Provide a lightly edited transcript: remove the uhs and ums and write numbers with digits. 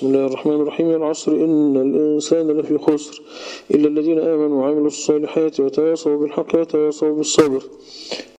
بسم الله الرحمن الرحيم. العصر إن الإنسان لفي خسر إلا الذين آمنوا وعملوا الصالحات وتواصوا بالحق وتواصوا بالصبر.